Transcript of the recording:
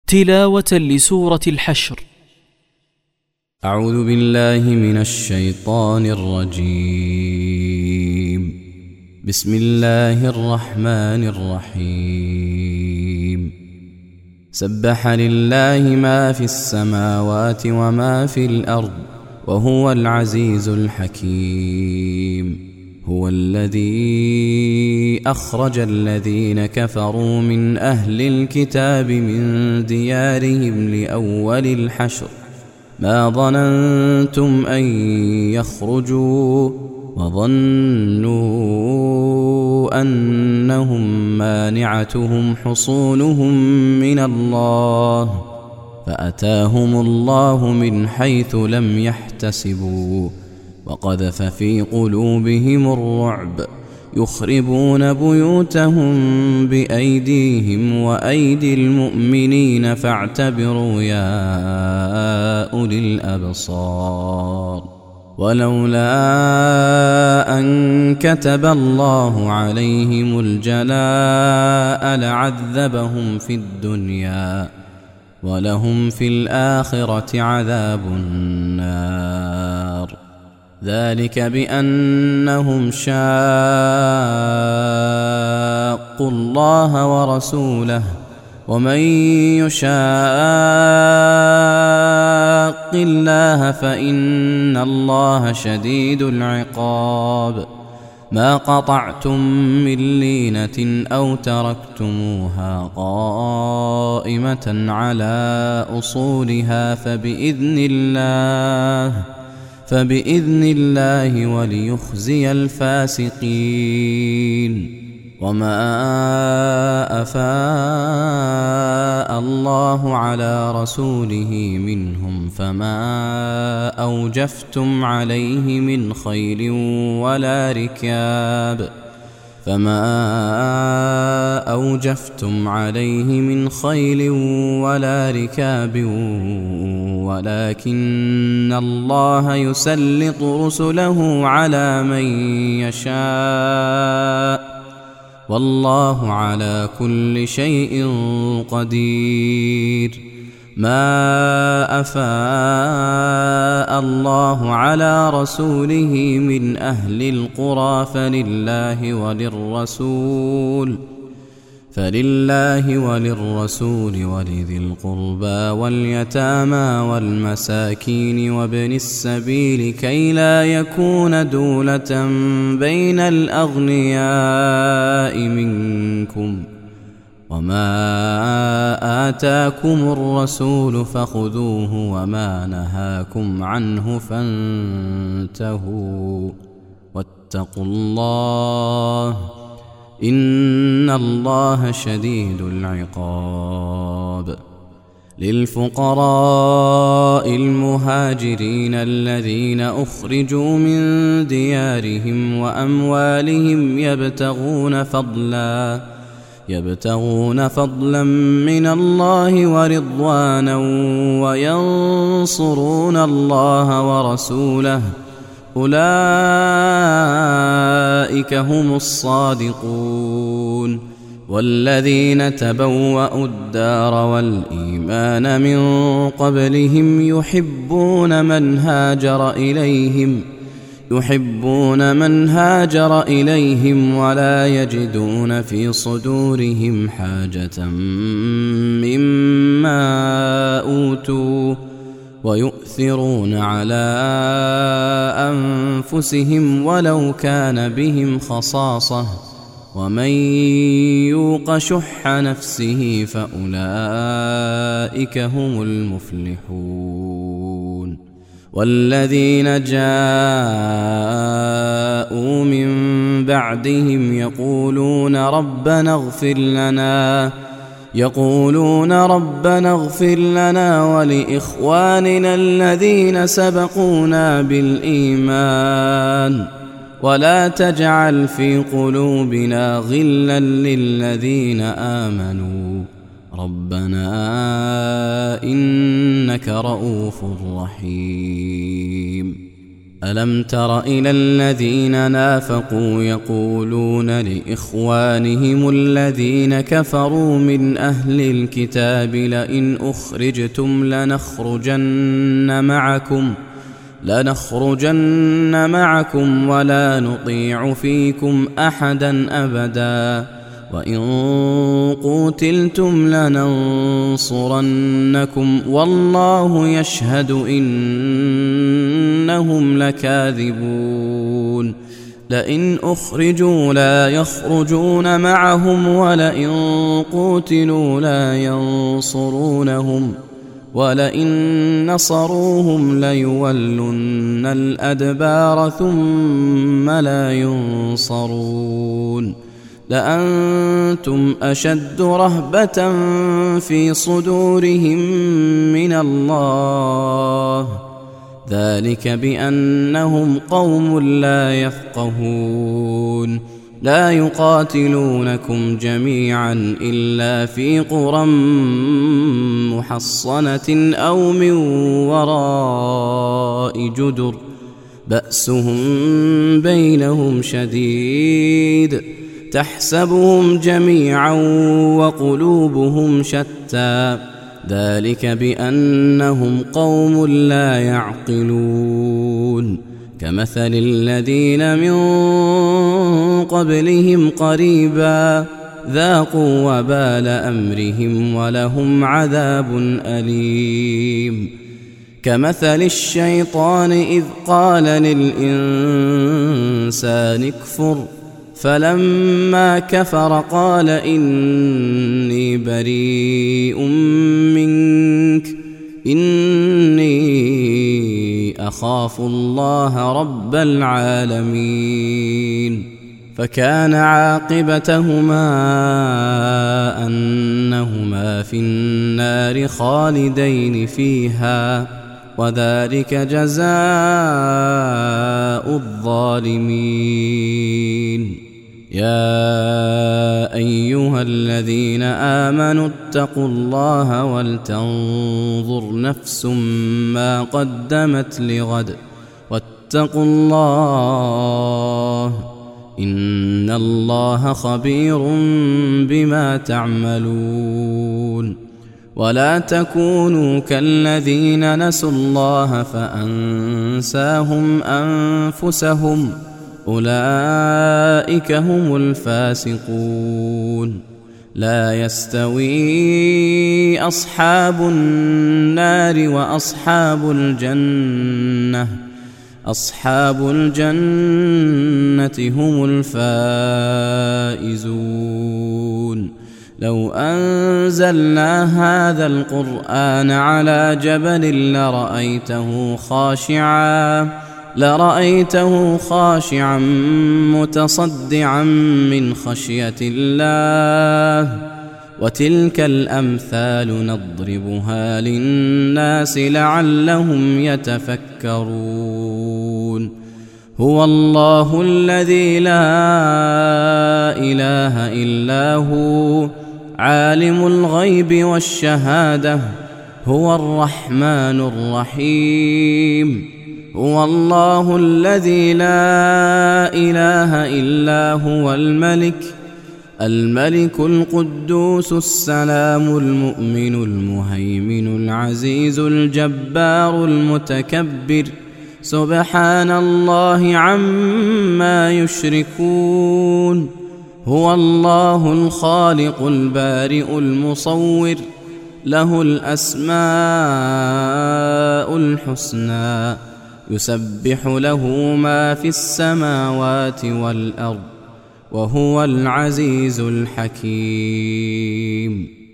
تلاوة لسورة الحشر. أعوذ بالله من الشيطان الرجيم. بسم الله الرحمن الرحيم. سبح لله ما في السماوات وما في الأرض وهو العزيز الحكيم. هو الذي أخرج الذين كفروا من أهل الكتاب من ديارهم لأول الحشر ما ظننتم أن يخرجوا وظنوا أنهم مانعتهم حصونهم من الله فأتاهم الله من حيث لم يحتسبوا وقذف في قلوبهم الرعب يخربون بيوتهم بأيديهم وأيدي المؤمنين فاعتبروا يا أولي الأبصار. ولولا أن كتب الله عليهم الجلاء لعذبهم في الدنيا ولهم في الآخرة عذاب النار. ذلك بأنهم شاقوا الله ورسوله ومن يشاق الله فإن الله شديد العقاب. ما قطعتم من لينة أو تركتموها قائمة على أصولها فبإذن الله وليخزي الفاسقين. وما أفاء الله على رسوله منهم فما أوجفتم عليه من خيل ولا ركاب ولكن الله يسلط رسله على من يشاء والله على كل شيء قدير. ما أفاء الله على رسوله من أهل القرى فلله وللرسول ولذي القربى واليتامى والمساكين وابن السبيل كي لا يكون دولة بين الأغنياء منكم. وما آتاكم الرسول فخذوه وما نهاكم عنه فانتهوا واتقوا الله إن الله شديد العقاب. للفقراء المهاجرين الذين أخرجوا من ديارهم وأموالهم يبتغون فضلا من الله ورضوانا وينصرون الله ورسوله أولئك هم الصادقون. والذين تبوأوا الدار والإيمان من قبلهم يحبون من هاجر إليهم ولا يجدون في صدورهم حاجة مما أوتوا ويؤثرون على أنفسهم ولو كان بهم خصاصة ومن يوق شح نفسه فأولئك هم المفلحون. والذين جاءوا من بعدهم يقولون ربنا اغفر لنا ولإخواننا الذين سبقونا بالإيمان ولا تجعل في قلوبنا غلا للذين آمنوا ربنا إنك رؤوف رحيم. ألم تر إلى الذين نافقوا يقولون لإخوانهم الذين كفروا من أهل الكتاب لئن أخرجتم لنخرجن معكم ولا نطيع فيكم أحدا أبدا وإن قوتلتم لننصرنكم والله يشهد إنهم لكاذبون لئن أخرجوا لا يخرجون معهم ولئن قوتلوا لا ينصرونهم ولئن نصروهم ليولن الأدبار ثم لا ينصرون لأنتم أشد رهبة في صدورهم من الله ذلك بأنهم قوم لا يفقهون لا يقاتلونكم جميعا إلا في قرى محصنة أو من وراء جدر بأسهم بينهم شديد تحسبهم جميعا وقلوبهم شتى ذلك بأنهم قوم لا يعقلون كمثل الذين من قبلهم قريبا ذاقوا وبال أمرهم ولهم عذاب أليم كمثل الشيطان إذ قال للإنسان اكفر فلما كفر قال إني بريء منك إني أخاف الله رب العالمين فكان عاقبتهما أنهما في النار خالدين فيها وذلك جزاء الظالمين يا أيها الذين آمنوا اتقوا الله ولتنظر نفس ما قدمت لغد واتقوا الله إن الله خبير بما تعملون ولا تكونوا كالذين نسوا الله فأنساهم أنفسهم أولئك هم الفاسقون لا يستوي أصحاب النار وأصحاب الجنة أصحاب الجنة هم الفائزون لو أنزلنا هذا القرآن على جبل لرأيته خاشعا متصدعا من خشية الله وتلك الأمثال نضربها للناس لعلهم يتفكرون هو الله الذي لا إله إلا هو عالم الغيب والشهادة هو الرحمن الرحيم هو الله الذي لا إله إلا هو الملك القدوس السلام المؤمن المهيمن العزيز الجبار المتكبر سبحان الله عما يشركون هو الله الخالق البارئ المصور له الأسماء الحسنى يسبح له ما في السماوات والأرض وهو العزيز الحكيم